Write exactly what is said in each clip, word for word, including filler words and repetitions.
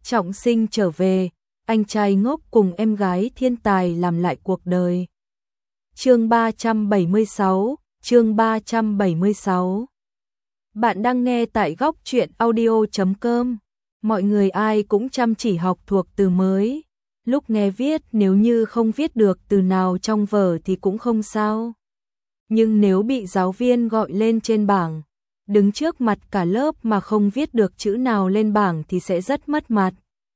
trọng sinh trở về, anh trai ngốc cùng em gái thiên tài làm lại cuộc đời. Chương ba trăm bảy mươi sáu, chương ba trăm bảy mươi sáu. Bạn đang nghe tại góc truyện audio chấm com. Mọi người ai cũng chăm chỉ học thuộc từ mới. Lúc nghe viết nếu như không viết được từ nào trong vở thì cũng không sao. Nhưng nếu bị giáo viên gọi lên trên bảng, đứng trước mặt cả lớp mà không viết được chữ nào lên bảng thì sẽ rất mất mặt.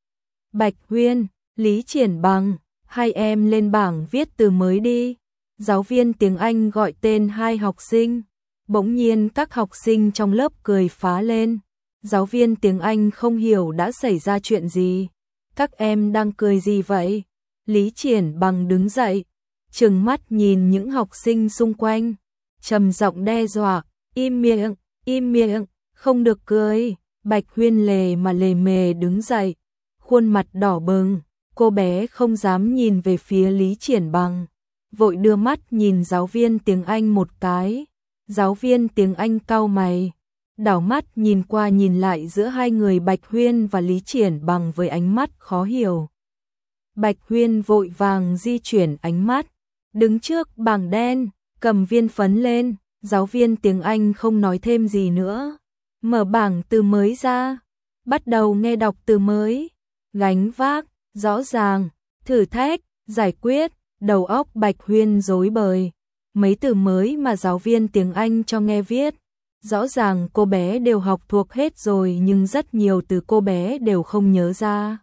Bạch Huyên, Lý Triển Bằng, hai em lên bảng viết từ mới đi. Giáo viên tiếng Anh gọi tên hai học sinh. Bỗng nhiên các học sinh trong lớp cười phá lên. Giáo viên tiếng Anh không hiểu đã xảy ra chuyện gì. Các em đang cười gì vậy? Lý Triển Bằng đứng dậy, trừng mắt nhìn những học sinh xung quanh, trầm giọng đe dọa, im miệng, im miệng, không được cười. Bạch Huyên lề mà lề mề đứng dậy, khuôn mặt đỏ bừng, cô bé không dám nhìn về phía Lý Triển Bằng, vội đưa mắt nhìn giáo viên tiếng Anh một cái. Giáo viên tiếng Anh cau mày, đảo mắt nhìn qua nhìn lại giữa hai người Bạch Huyên và Lý Triển Bằng với ánh mắt khó hiểu. Bạch Huyên vội vàng di chuyển ánh mắt, đứng trước bảng đen, cầm viên phấn lên. Giáo viên tiếng Anh không nói thêm gì nữa, mở bảng từ mới ra, bắt đầu nghe đọc từ mới. Gánh vác, rõ ràng, thử thách, giải quyết. Đầu óc Bạch Huyên rối bời. Mấy từ mới mà giáo viên tiếng Anh cho nghe viết, rõ ràng cô bé đều học thuộc hết rồi nhưng rất nhiều từ cô bé đều không nhớ ra.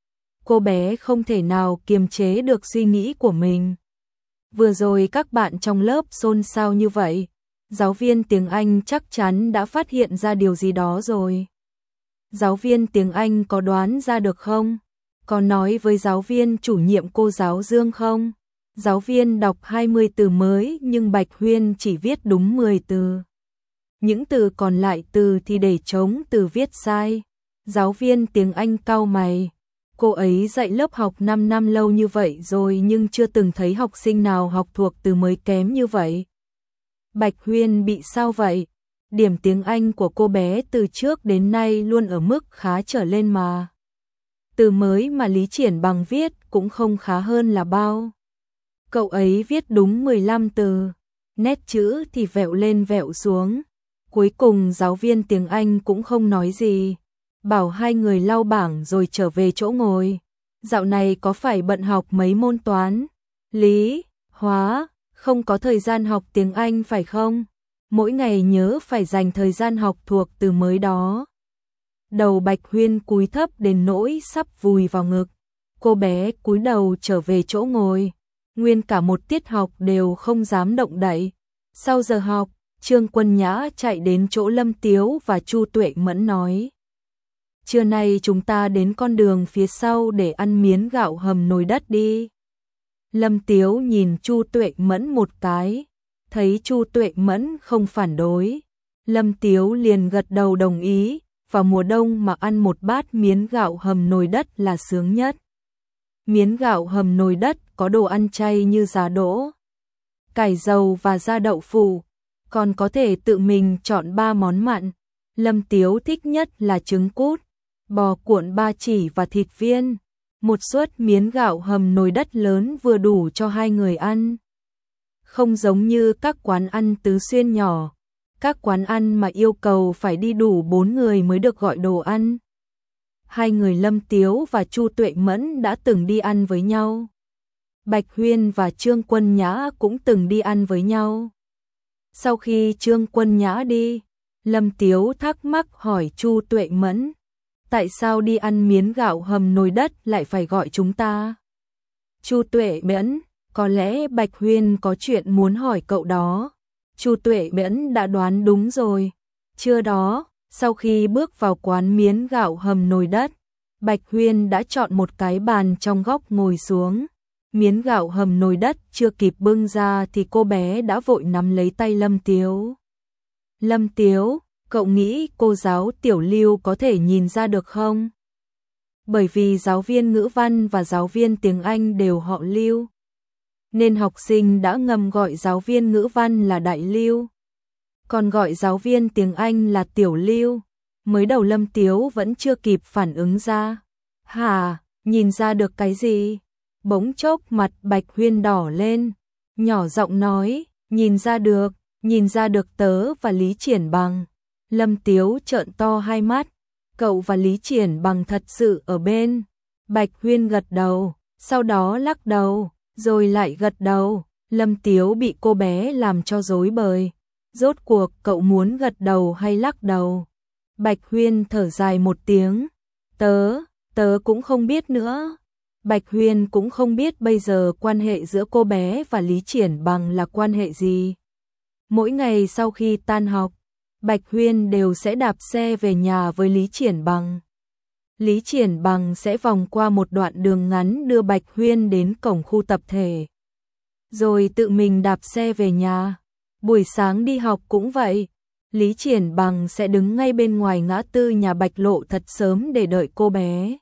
Cô bé không thể nào kiềm chế được suy nghĩ của mình. Vừa rồi các bạn trong lớp xôn xao như vậy, giáo viên tiếng Anh chắc chắn đã phát hiện ra điều gì đó rồi. Giáo viên tiếng Anh có đoán ra được không? Có nói với giáo viên chủ nhiệm cô giáo Dương không? Giáo viên đọc hai mươi từ mới nhưng Bạch Huyên chỉ viết đúng mười từ. Những từ còn lại từ thì để trống từ viết sai. Giáo viên tiếng Anh cau mày. Cô ấy dạy lớp học năm năm lâu như vậy rồi nhưng chưa từng thấy học sinh nào học thuộc từ mới kém như vậy. Bạch Huyên bị sao vậy? Điểm tiếng Anh của cô bé từ trước đến nay luôn ở mức khá trở lên mà. Từ mới mà Lý Triển Bằng viết cũng không khá hơn là bao. Cậu ấy viết đúng mười lăm từ, nét chữ thì vẹo lên vẹo xuống. Cuối cùng giáo viên tiếng Anh cũng không nói gì, bảo hai người lau bảng rồi trở về chỗ ngồi. Dạo này có phải bận học mấy môn toán, lý, hóa, không có thời gian học tiếng Anh phải không? Mỗi ngày nhớ phải dành thời gian học thuộc từ mới đó. Đầu Bạch Huyên cúi thấp đến nỗi sắp vùi vào ngực. Cô bé cúi đầu trở về chỗ ngồi. Nguyên cả một tiết học đều không dám động đậy. Sau giờ học, Trương Quân Nhã chạy đến chỗ Lâm Tiếu và Chu Tuệ Mẫn nói: trưa nay chúng ta đến con đường phía sau để ăn miến gạo hầm nồi đất đi. Lâm Tiếu nhìn Chu Tuệ Mẫn một cái, thấy Chu Tuệ Mẫn không phản đối, Lâm Tiếu liền gật đầu đồng ý. Vào mùa đông mà ăn một bát miến gạo hầm nồi đất là sướng nhất. Miến gạo hầm nồi đất có đồ ăn chay như giá đỗ, cải dầu và da đậu phụ, còn có thể tự mình chọn ba món mặn. Lâm Tiếu thích nhất là trứng cút, bò cuộn ba chỉ và thịt viên. Một suất miến gạo hầm nồi đất lớn vừa đủ cho hai người ăn. Không giống như các quán ăn tứ xuyên nhỏ, các quán ăn mà yêu cầu phải đi đủ bốn người mới được gọi đồ ăn. Hai người Lâm Tiếu và Chu Tuệ Mẫn đã từng đi ăn với nhau. Bạch Huyên và Trương Quân Nhã cũng từng đi ăn với nhau. Sau khi Trương Quân Nhã đi, Lâm Tiếu thắc mắc hỏi Chu Tuệ Mẫn: tại sao đi ăn miến gạo hầm nồi đất lại phải gọi chúng ta? Chu Tuệ Mẫn: có lẽ Bạch Huyên có chuyện muốn hỏi cậu đó. Chu Tuệ Mẫn đã đoán đúng rồi. Trưa đó, sau khi bước vào quán miến gạo hầm nồi đất, Bạch Huyên đã chọn một cái bàn trong góc ngồi xuống. Miến gạo hầm nồi đất chưa kịp bưng ra thì cô bé đã vội nắm lấy tay Lâm Tiếu. Lâm Tiếu, cậu nghĩ cô giáo Tiểu Lưu có thể nhìn ra được không? Bởi vì giáo viên ngữ văn và giáo viên tiếng Anh đều họ Lưu, nên học sinh đã ngầm gọi giáo viên ngữ văn là Đại Lưu, còn gọi giáo viên tiếng Anh là Tiểu Lưu. Mới đầu Lâm Tiếu vẫn chưa kịp phản ứng ra, Hả, nhìn ra được cái gì? Bỗng chốc mặt Bạch Huyên đỏ lên, nhỏ giọng nói, nhìn ra được, nhìn ra được tớ và Lý Triển Bằng. Lâm Tiếu trợn to hai mắt, cậu và Lý Triển Bằng thật sự ở bên. Bạch Huyên gật đầu, sau đó lắc đầu, rồi lại gật đầu. Lâm Tiếu bị cô bé làm cho rối bời. Rốt cuộc cậu muốn gật đầu hay lắc đầu? Bạch Huyên thở dài một tiếng. Tớ, tớ cũng không biết nữa. Bạch Huyên cũng không biết bây giờ quan hệ giữa cô bé và Lý Triển Bằng là quan hệ gì. Mỗi ngày sau khi tan học, Bạch Huyên đều sẽ đạp xe về nhà với Lý Triển Bằng. Lý Triển Bằng sẽ vòng qua một đoạn đường ngắn đưa Bạch Huyên đến cổng khu tập thể, rồi tự mình đạp xe về nhà. Buổi sáng đi học cũng vậy, Lý Triển Bằng sẽ đứng ngay bên ngoài ngã tư nhà Bạch Lộ thật sớm để đợi cô bé.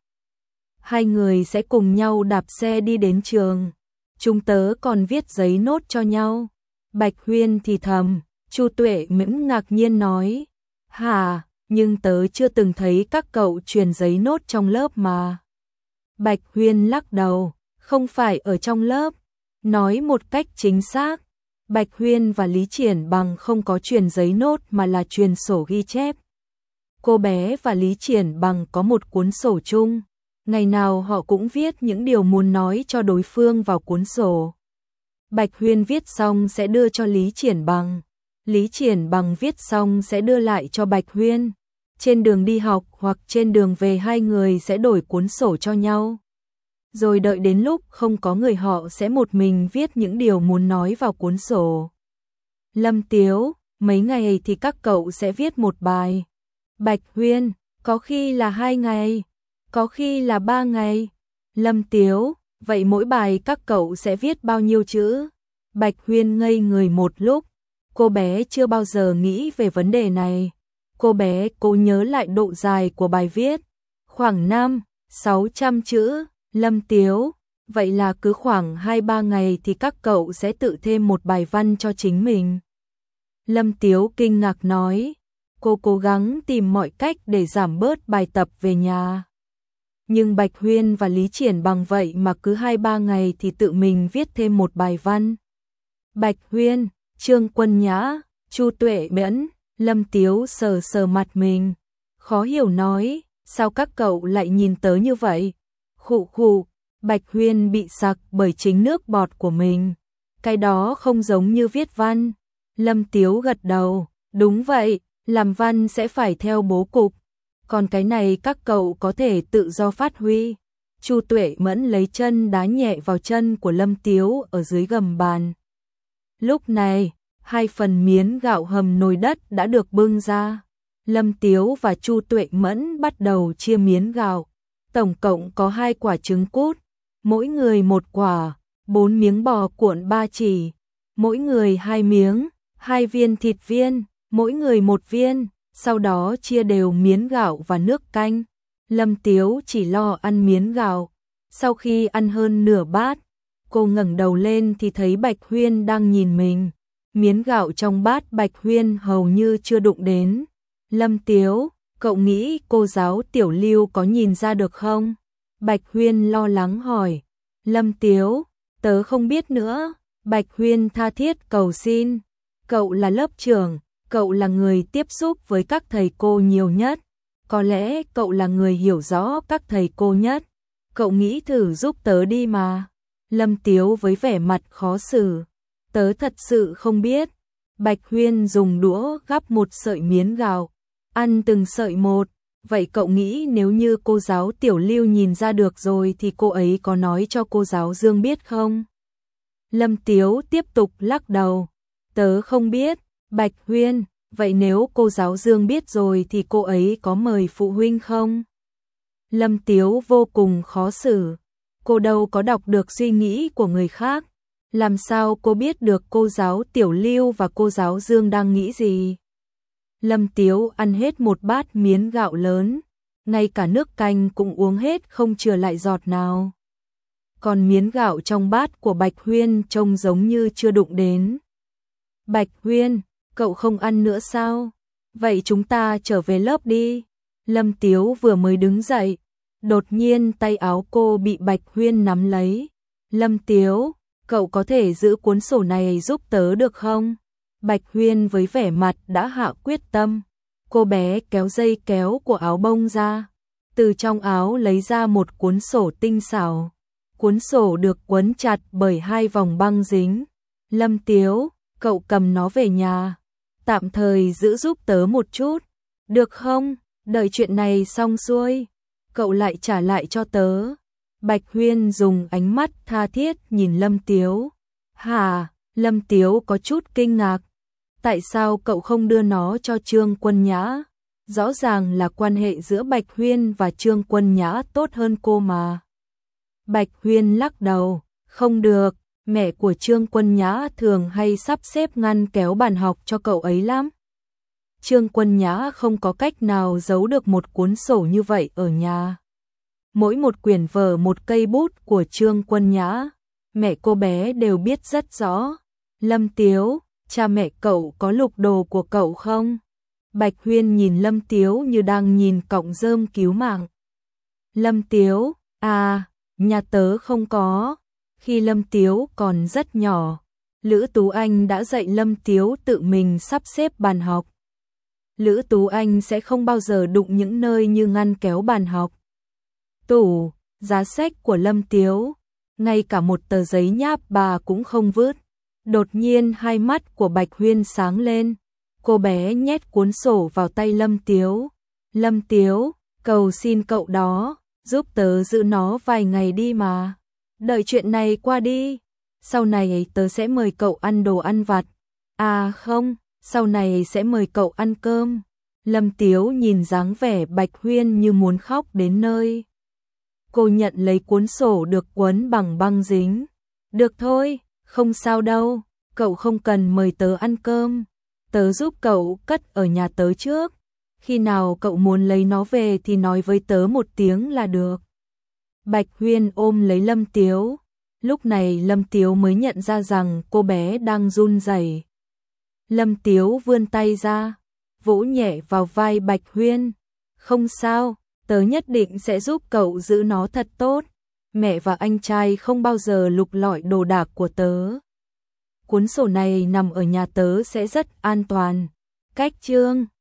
Hai người sẽ cùng nhau đạp xe đi đến trường. Chúng tớ còn viết giấy nốt cho nhau. Bạch Huyên thì thầm. Chu Tuệ Mẫn ngạc nhiên nói, hả, nhưng tớ chưa từng thấy các cậu truyền giấy nốt trong lớp mà. Bạch Huyên lắc đầu, không phải ở trong lớp. Nói một cách chính xác, Bạch Huyên và Lý Triển Bằng không có truyền giấy nốt mà là truyền sổ ghi chép. Cô bé và Lý Triển Bằng có một cuốn sổ chung. Ngày nào họ cũng viết những điều muốn nói cho đối phương vào cuốn sổ. Bạch Huyên viết xong sẽ đưa cho Lý Triển Bằng. Lý Triển Bằng viết xong sẽ đưa lại cho Bạch Huyên. Trên đường đi học hoặc trên đường về hai người sẽ đổi cuốn sổ cho nhau. Rồi đợi đến lúc không có người họ sẽ một mình viết những điều muốn nói vào cuốn sổ. Lâm Tiếu, mấy ngày thì các cậu sẽ viết một bài. Bạch Huyên, có khi là hai ngày, có khi là ba ngày. Lâm Tiếu, vậy mỗi bài các cậu sẽ viết bao nhiêu chữ? Bạch Huyên ngây người một lúc. Cô bé chưa bao giờ nghĩ về vấn đề này. Cô bé cố nhớ lại độ dài của bài viết. Khoảng năm, sáu trăm chữ. Lâm Tiếu, vậy là cứ khoảng hai ba ngày thì các cậu sẽ tự thêm một bài văn cho chính mình. Lâm Tiếu kinh ngạc nói, cô cố gắng tìm mọi cách để giảm bớt bài tập về nhà. Nhưng Bạch Huyên và Lý Triển Bằng vậy mà cứ hai ba ngày thì tự mình viết thêm một bài văn. Bạch Huyên, Trương Quân Nhã, Chu Tuệ Mẫn, Lâm Tiếu sờ sờ mặt mình, khó hiểu nói, sao các cậu lại nhìn tớ như vậy? Khụ khụ, Bạch Huyên bị sặc bởi chính nước bọt của mình. Cái đó không giống như viết văn. Lâm Tiếu gật đầu, đúng vậy, làm văn sẽ phải theo bố cục. Còn cái này các cậu có thể tự do phát huy. Chu Tuệ Mẫn lấy chân đá nhẹ vào chân của Lâm Tiếu ở dưới gầm bàn. Lúc này, hai phần miến gạo hầm nồi đất đã được bưng ra. Lâm Tiếu và Chu Tuệ Mẫn bắt đầu chia miến gạo. Tổng cộng có hai quả trứng cút, mỗi người một quả, bốn miếng bò cuộn ba chỉ, mỗi người hai miếng, hai viên thịt viên, mỗi người một viên, sau đó chia đều miến gạo và nước canh. Lâm Tiếu chỉ lo ăn miến gạo. Sau khi ăn hơn nửa bát, cô ngẩng đầu lên thì thấy Bạch Huyên đang nhìn mình. Miến gạo trong bát Bạch Huyên hầu như chưa đụng đến. Lâm Tiếu, cậu nghĩ cô giáo Tiểu Lưu có nhìn ra được không? Bạch Huyên lo lắng hỏi. Lâm Tiếu, tớ không biết nữa. Bạch Huyên tha thiết cầu xin. Cậu là lớp trưởng, cậu là người tiếp xúc với các thầy cô nhiều nhất. Có lẽ cậu là người hiểu rõ các thầy cô nhất. Cậu nghĩ thử giúp tớ đi mà. Lâm Tiếu với vẻ mặt khó xử. Tớ thật sự không biết. Bạch Huyên dùng đũa gắp một sợi miến gạo. Ăn từng sợi một. Vậy cậu nghĩ nếu như cô giáo Tiểu Lưu nhìn ra được rồi thì cô ấy có nói cho cô giáo Dương biết không? Lâm Tiếu tiếp tục lắc đầu. Tớ không biết. Bạch Huyên, vậy nếu cô giáo Dương biết rồi thì cô ấy có mời phụ huynh không? Lâm Tiếu vô cùng khó xử. Cô đâu có đọc được suy nghĩ của người khác. Làm sao cô biết được cô giáo Tiểu Lưu và cô giáo Dương đang nghĩ gì? Lâm Tiếu ăn hết một bát miến gạo lớn, ngay cả nước canh cũng uống hết không chừa lại giọt nào. Còn miến gạo trong bát của Bạch Huyên trông giống như chưa đụng đến. Bạch Huyên, cậu không ăn nữa sao? Vậy chúng ta trở về lớp đi. Lâm Tiếu vừa mới đứng dậy, Đột nhiên tay áo cô bị Bạch Huyên nắm lấy. Lâm Tiếu, cậu có thể giữ cuốn sổ này giúp tớ được không? Bạch Huyên với vẻ mặt đã hạ quyết tâm. Cô bé kéo dây kéo của áo bông ra. Từ trong áo lấy ra một cuốn sổ tinh xảo. Cuốn sổ được quấn chặt bởi hai vòng băng dính. Lâm Tiếu, cậu cầm nó về nhà. Tạm thời giữ giúp tớ một chút. Được không? Đợi chuyện này xong xuôi, cậu lại trả lại cho tớ. Bạch Huyên dùng ánh mắt tha thiết nhìn Lâm Tiếu. Hả? Lâm Tiếu có chút kinh ngạc. Tại sao cậu không đưa nó cho Trương Quân Nhã? Rõ ràng là quan hệ giữa Bạch Huyên và Trương Quân Nhã tốt hơn cô mà. Bạch Huyên lắc đầu. Không được, mẹ của Trương Quân Nhã thường hay sắp xếp ngăn kéo bàn học cho cậu ấy lắm. Trương Quân Nhã không có cách nào giấu được một cuốn sổ như vậy ở nhà. Mỗi một quyển vở một cây bút của Trương Quân Nhã, mẹ cô bé đều biết rất rõ. Lâm Tiếu, cha mẹ cậu có lục đồ của cậu không? Bạch Huyên nhìn Lâm Tiếu như đang nhìn cọng rơm cứu mạng. Lâm Tiếu, à, nhà tớ không có. Khi Lâm Tiếu còn rất nhỏ, Lữ Tú Anh đã dạy Lâm Tiếu tự mình sắp xếp bàn học. Lữ Tú Anh sẽ không bao giờ đụng những nơi như ngăn kéo bàn học, tủ, giá sách của Lâm Tiếu, ngay cả một tờ giấy nháp bà cũng không vứt. Đột nhiên hai mắt của Bạch Huyên sáng lên, cô bé nhét cuốn sổ vào tay Lâm Tiếu. Lâm Tiếu, cầu xin cậu đó, giúp tớ giữ nó vài ngày đi mà. Đợi chuyện này qua đi, sau này tớ sẽ mời cậu ăn đồ ăn vặt. À không, sau này sẽ mời cậu ăn cơm. Lâm Tiếu nhìn dáng vẻ Bạch Huyên như muốn khóc đến nơi. Cô nhận lấy cuốn sổ được quấn bằng băng dính. Được thôi, không sao đâu, cậu không cần mời tớ ăn cơm. Tớ giúp cậu cất ở nhà tớ trước. Khi nào cậu muốn lấy nó về thì nói với tớ một tiếng là được. Bạch Huyên ôm lấy Lâm Tiếu. Lúc này Lâm Tiếu mới nhận ra rằng cô bé đang run rẩy. Lâm Tiếu vươn tay ra, vỗ nhẹ vào vai Bạch Huyên. Không sao, tớ nhất định sẽ giúp cậu giữ nó thật tốt. Mẹ và anh trai không bao giờ lục lọi đồ đạc của tớ. Cuốn sổ này nằm ở nhà tớ sẽ rất an toàn. Cách chương